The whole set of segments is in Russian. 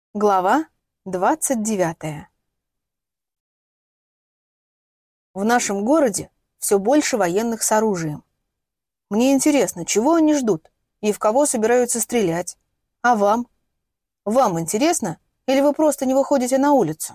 Глава 29. В нашем городе все больше военных с оружием. Мне интересно, чего они ждут и в кого собираются стрелять? А вам? Вам интересно или вы просто не выходите на улицу?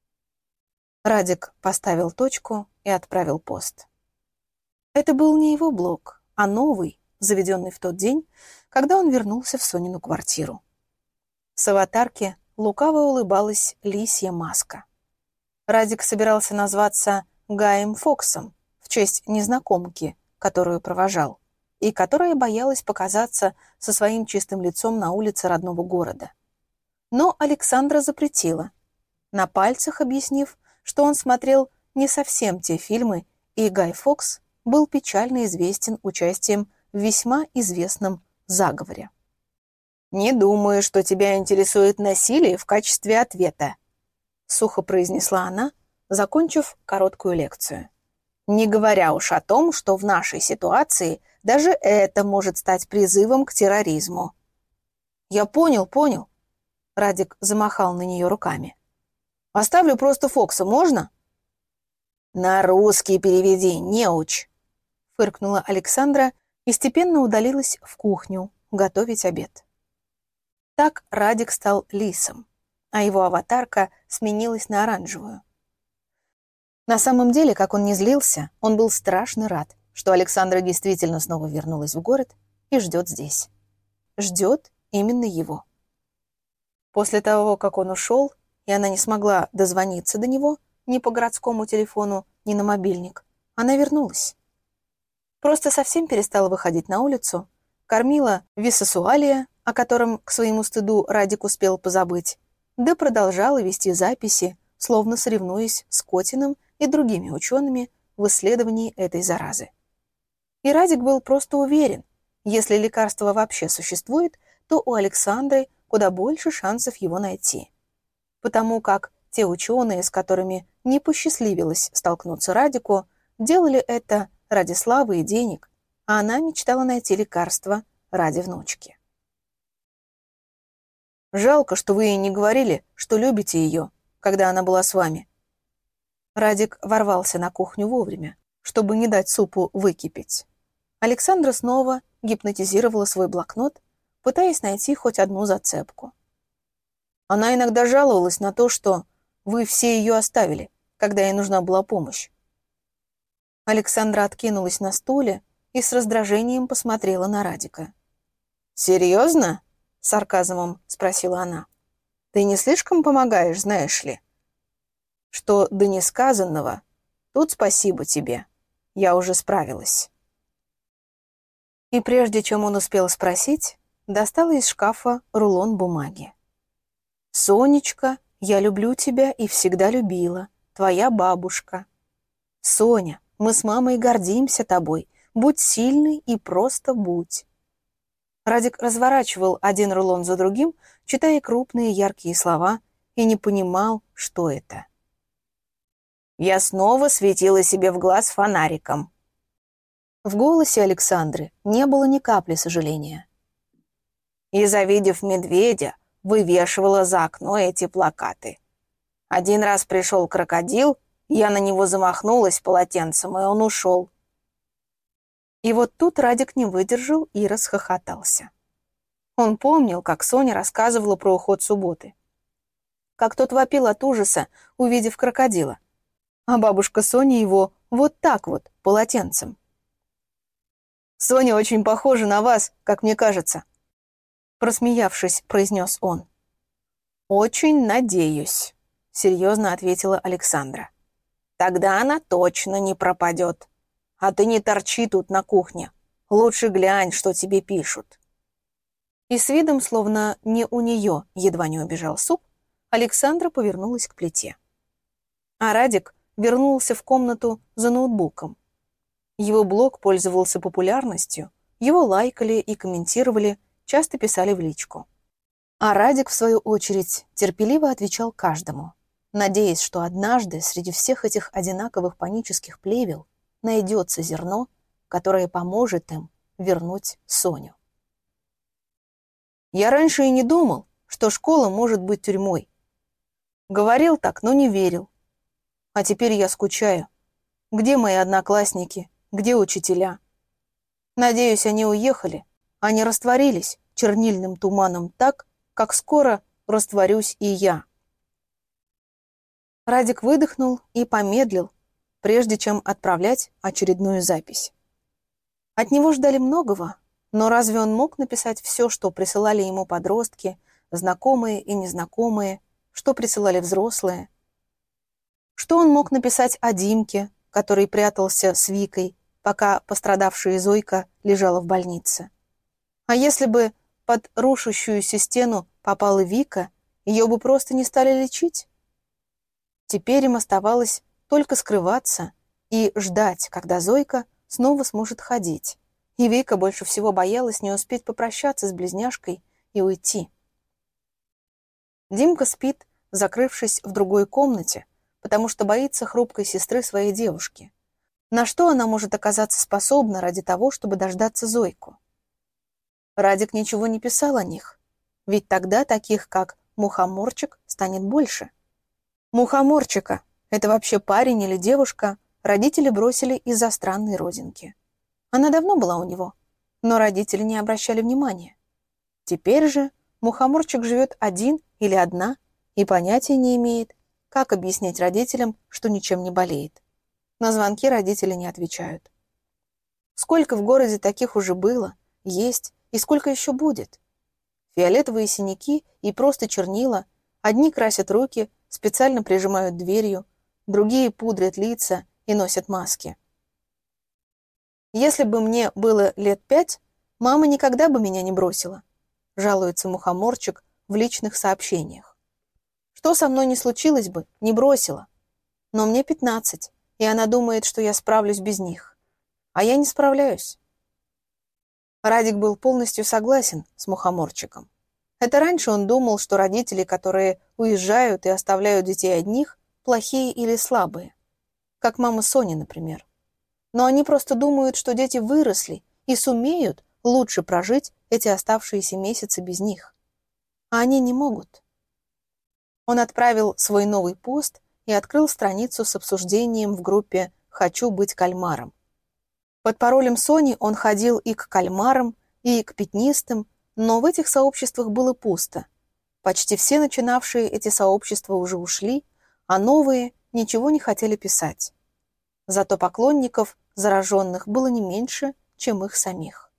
Радик поставил точку и отправил пост. Это был не его блог, а новый, заведенный в тот день, когда он вернулся в Сонину квартиру. С аватарки лукаво улыбалась лисья маска. Радик собирался назваться Гаем Фоксом в честь незнакомки, которую провожал, и которая боялась показаться со своим чистым лицом на улице родного города. Но Александра запретила, на пальцах объяснив, что он смотрел не совсем те фильмы, и Гай Фокс был печально известен участием в весьма известном заговоре. «Не думаю, что тебя интересует насилие в качестве ответа», — сухо произнесла она, закончив короткую лекцию. «Не говоря уж о том, что в нашей ситуации даже это может стать призывом к терроризму». «Я понял». Радик замахал на нее руками. «Оставлю просто Фокса, можно?» «На русский переведи, неуч», — фыркнула Александра и степенно удалилась в кухню готовить обед. Так Радик стал лисом, а его аватарка сменилась на оранжевую. На самом деле, как он ни злился, он был страшно рад, что Александра действительно снова вернулась в город и ждет здесь. Ждет именно его. После того, как он ушел, и она не смогла дозвониться до него ни по городскому телефону, ни на мобильник, она вернулась. Просто совсем перестала выходить на улицу, кормила висосуалия, о котором, к своему стыду, Радик успел позабыть, да продолжала вести записи, словно соревнуясь с Котиным и другими учеными в исследовании этой заразы. И Радик был просто уверен, если лекарство вообще существует, то у Александры куда больше шансов его найти. Потому как те ученые, с которыми не посчастливилось столкнуться Радику, делали это ради славы и денег, а она мечтала найти лекарство ради внучки. «Жалко, что вы ей не говорили, что любите ее, когда она была с вами». Радик ворвался на кухню вовремя, чтобы не дать супу выкипеть. Александра снова гипнотизировала свой блокнот, пытаясь найти хоть одну зацепку. Она иногда жаловалась на то, что вы все ее оставили, когда ей нужна была помощь. Александра откинулась на стуле и с раздражением посмотрела на Радика. «Серьезно?» — с сарказмом спросила она. «Ты не слишком помогаешь, знаешь ли? Что до несказанного, тут спасибо тебе. Я уже справилась». И прежде чем он успел спросить, достала из шкафа рулон бумаги. «Сонечка, я люблю тебя и всегда любила. Твоя бабушка. Соня, мы с мамой гордимся тобой. Будь сильной и просто будь». Радик разворачивал один рулон за другим, читая крупные яркие слова, и не понимал, что это. «Я снова светила себе в глаз фонариком». В голосе Александры не было ни капли сожаления. «И, завидев медведя, вывешивала за окно эти плакаты. Один раз пришел крокодил, я на него замахнулась полотенцем, и он ушел». И вот тут Радик не выдержал и расхохотался. Он помнил, как Соня рассказывала про уход субботы. Как тот вопил от ужаса, увидев крокодила. А бабушка Сони его вот так вот, полотенцем. «Соня очень похожа на вас, как мне кажется», — просмеявшись, произнес он. «Очень надеюсь», — серьезно ответила Александра. «Тогда она точно не пропадет. А ты не торчи тут на кухне. Лучше глянь, что тебе пишут». И с видом, словно не у нее едва не убежал суп, Александра повернулась к плите. А Радик вернулся в комнату за ноутбуком. Его блог пользовался популярностью, его лайкали и комментировали, часто писали в личку. А Радик, в свою очередь, терпеливо отвечал каждому, надеясь, что однажды среди всех этих одинаковых панических плевел найдется зерно, которое поможет им вернуть Соню. «Я раньше и не думал, что школа может быть тюрьмой. Говорил так, но не верил. А теперь я скучаю. Где мои одноклассники? Где учителя? Надеюсь, они уехали, а не растворились чернильным туманом так, как скоро растворюсь и я. Радик выдохнул и помедлил, прежде чем отправлять очередную запись. От него ждали многого, но разве он мог написать все, что присылали ему подростки, знакомые и незнакомые, что присылали взрослые? Что он мог написать о Димке, который прятался с Викой, пока пострадавшая Зойка лежала в больнице? А если бы под рушащуюся стену попала Вика, ее бы просто не стали лечить? Теперь им оставалось только скрываться и ждать, когда Зойка снова сможет ходить. И Вика больше всего боялась не успеть попрощаться с близняшкой и уйти. Димка спит, закрывшись в другой комнате, потому что боится хрупкой сестры своей девушки. На что она может оказаться способна ради того, чтобы дождаться Зойку? Радик ничего не писал о них, ведь тогда таких, как Мухоморчик, станет больше. Мухоморчика — это вообще парень или девушка, родители бросили из-за странной родинки. Она давно была у него, но родители не обращали внимания. Теперь же Мухоморчик живет один или одна и понятия не имеет, как объяснить родителям, что ничем не болеет. На звонки родители не отвечают. Сколько в городе таких уже было, есть и сколько еще будет? Фиолетовые синяки и просто чернила, одни красят руки, специально прижимают дверью, другие пудрят лица и носят маски. Если бы мне было лет 5, мама никогда бы меня не бросила, жалуется Мухоморчик в личных сообщениях. Что со мной не случилось бы, не бросила. Но мне 15, и она думает, что я справлюсь без них. А я не справляюсь. Радик был полностью согласен с Мухоморчиком. Это раньше он думал, что родители, которые уезжают и оставляют детей одних, плохие или слабые. Как мама Сони, например. Но они просто думают, что дети выросли и сумеют лучше прожить эти оставшиеся месяцы без них. А они не могут. Он отправил свой новый пост и открыл страницу с обсуждением в группе «Хочу быть кальмаром». Под паролем Сони он ходил и к кальмарам, и к пятнистым, но в этих сообществах было пусто. Почти все начинавшие эти сообщества уже ушли, а новые ничего не хотели писать. Зато поклонников зараженных было не меньше, чем их самих.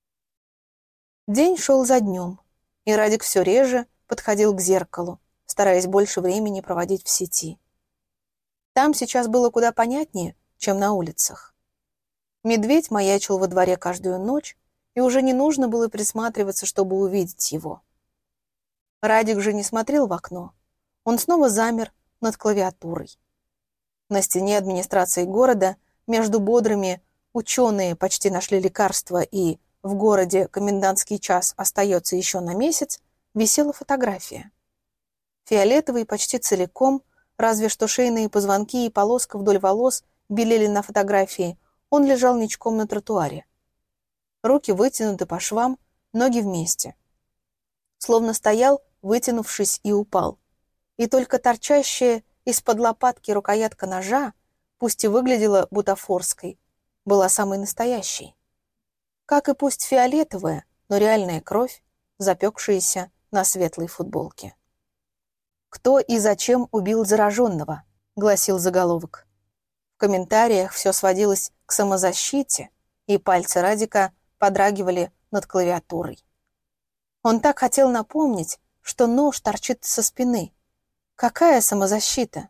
День шел за днем, и Радик все реже подходил к зеркалу, стараясь больше времени проводить в сети. Там сейчас было куда понятнее, чем на улицах. Медведь маячил во дворе каждую ночь, и уже не нужно было присматриваться, чтобы увидеть его. Радик же не смотрел в окно. Он снова замер над клавиатурой. На стене администрации города между бодрыми «ученые почти нашли лекарство» и «в городе комендантский час остается еще на месяц» висела фотография. Фиолетовый почти целиком, разве что шейные позвонки и полоска вдоль волос белели на фотографии, он лежал ничком на тротуаре. Руки вытянуты по швам, ноги вместе. Словно стоял, вытянувшись, и упал. И только торчащая из-под лопатки рукоятка ножа, пусть и выглядела бутафорской, была самой настоящей. Как и пусть фиолетовая, но реальная кровь, запекшаяся на светлой футболке. «Кто и зачем убил зараженного?» — гласил заголовок. В комментариях все сводилось к самозащите, и пальцы Радика подрагивали над клавиатурой. Он так хотел напомнить, что нож торчит со спины. Какая самозащита?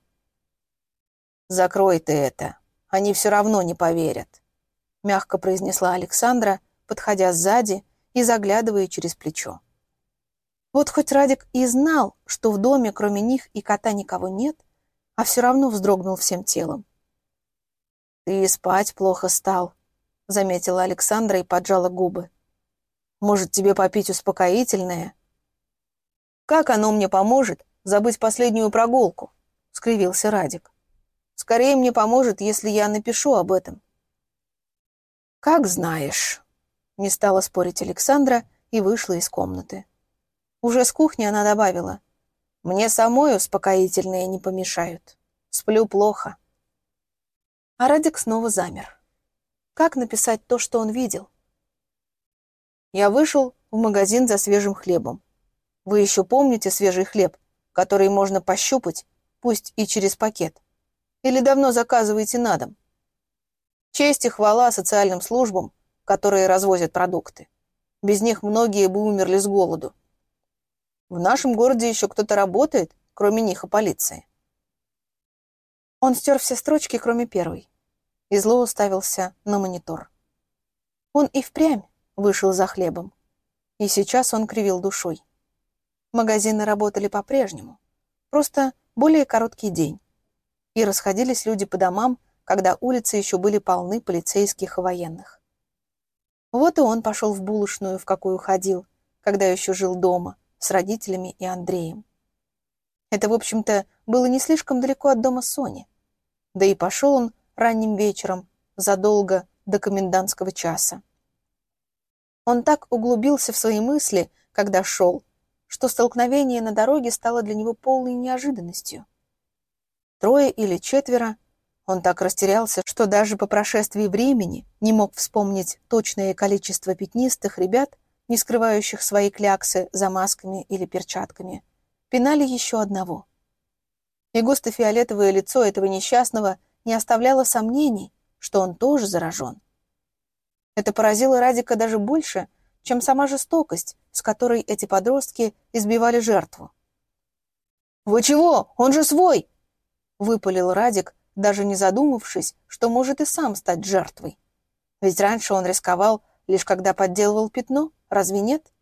«Закрой ты это, они все равно не поверят», — мягко произнесла Александра, подходя сзади и заглядывая через плечо. Вот хоть Радик и знал, что в доме кроме них и кота никого нет, а все равно вздрогнул всем телом. «Ты и спать плохо стал», — заметила Александра и поджала губы. «Может, тебе попить успокоительное?» «Как оно мне поможет забыть последнюю прогулку?» — скривился Радик. «Скорее мне поможет, если я напишу об этом». «Как знаешь», — не стала спорить Александра и вышла из комнаты. Уже с кухни она добавила: «Мне самой успокоительные не помешают. Сплю плохо». А Радик снова замер. Как написать то, что он видел? Я вышел в магазин за свежим хлебом. Вы еще помните свежий хлеб, который можно пощупать, пусть и через пакет? Или давно заказываете на дом? Честь и хвала социальным службам, которые развозят продукты. Без них многие бы умерли с голоду. В нашем городе еще кто-то работает, кроме них и полиции. Он стер все строчки, кроме первой, и зло уставился на монитор. Он и впрямь вышел за хлебом, и сейчас он кривил душой. Магазины работали по-прежнему, просто более короткий день, и расходились люди по домам, когда улицы еще были полны полицейских и военных. Вот и он пошел в булочную, в какую ходил, когда еще жил дома, с родителями и Андреем. Это, в общем-то, было не слишком далеко от дома Сони. Да и пошел он ранним вечером, задолго до комендантского часа. Он так углубился в свои мысли, когда шел, что столкновение на дороге стало для него полной неожиданностью. 3 или 4, он так растерялся, что даже по прошествии времени не мог вспомнить точное количество пятнистых ребят, не скрывающих свои кляксы за масками или перчатками, пинали еще одного. И густо-фиолетовое лицо этого несчастного не оставляло сомнений, что он тоже заражен. Это поразило Радика даже больше, чем сама жестокость, с которой эти подростки избивали жертву. «Вы чего? Он же свой!» — выпалил Радик, даже не задумавшись, что может и сам стать жертвой. Ведь раньше он рисковал, лишь когда подделывал пятно, разве нет?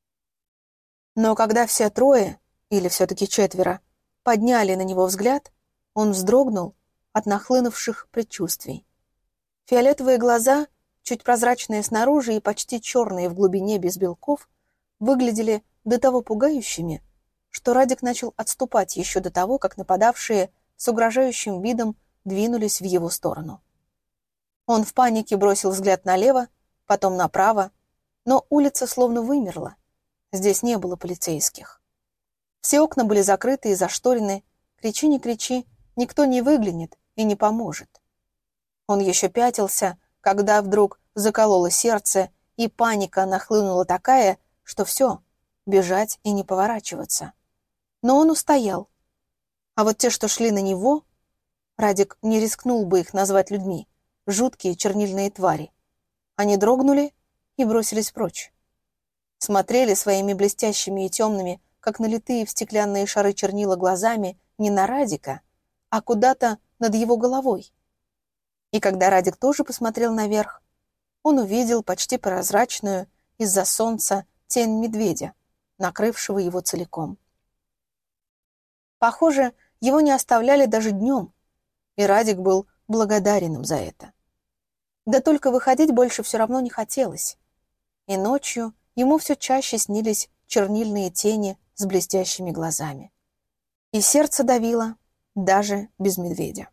Но когда все 3, или все-таки 4, подняли на него взгляд, он вздрогнул от нахлынувших предчувствий. Фиолетовые глаза, чуть прозрачные снаружи и почти черные в глубине без белков, выглядели до того пугающими, что Радик начал отступать еще до того, как нападавшие с угрожающим видом двинулись в его сторону. Он в панике бросил взгляд налево, потом направо, но улица словно вымерла. Здесь не было полицейских. Все окна были закрыты и зашторены. Кричи, не кричи, никто не выглянет и не поможет. Он еще пятился, когда вдруг закололо сердце, и паника нахлынула такая, что все, бежать и не поворачиваться. Но он устоял. А вот те, что шли на него, Радик не рискнул бы их назвать людьми, жуткие чернильные твари. Они дрогнули и бросились прочь. Смотрели своими блестящими и темными, как налитые в стеклянные шары чернила глазами, не на Радика, а куда-то над его головой. И когда Радик тоже посмотрел наверх, он увидел почти прозрачную из-за солнца тень медведя, накрывшего его целиком. Похоже, его не оставляли даже днем, и Радик был благодарен им за это. Да только выходить больше все равно не хотелось. И ночью ему все чаще снились чернильные тени с блестящими глазами. И сердце давило даже без медведя.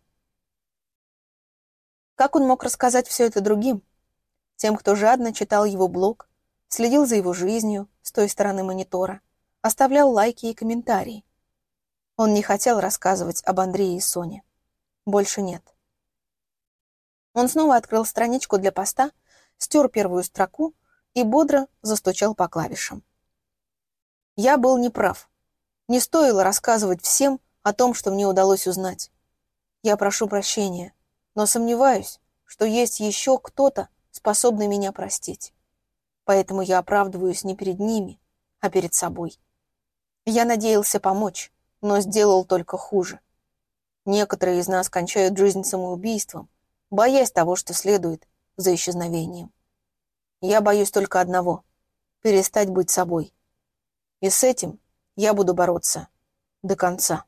Как он мог рассказать все это другим? Тем, кто жадно читал его блог, следил за его жизнью с той стороны монитора, оставлял лайки и комментарии. Он не хотел рассказывать об Андрее и Соне. Больше нет. Он снова открыл страничку для поста, стер первую строку и бодро застучал по клавишам. Я был неправ. Не стоило рассказывать всем о том, что мне удалось узнать. Я прошу прощения, но сомневаюсь, что есть еще кто-то, способный меня простить. Поэтому я оправдываюсь не перед ними, а перед собой. Я надеялся помочь, но сделал только хуже. Некоторые из нас кончают жизнь самоубийством, боясь того, что следует за исчезновением. Я боюсь только одного — перестать быть собой. И с этим я буду бороться до конца.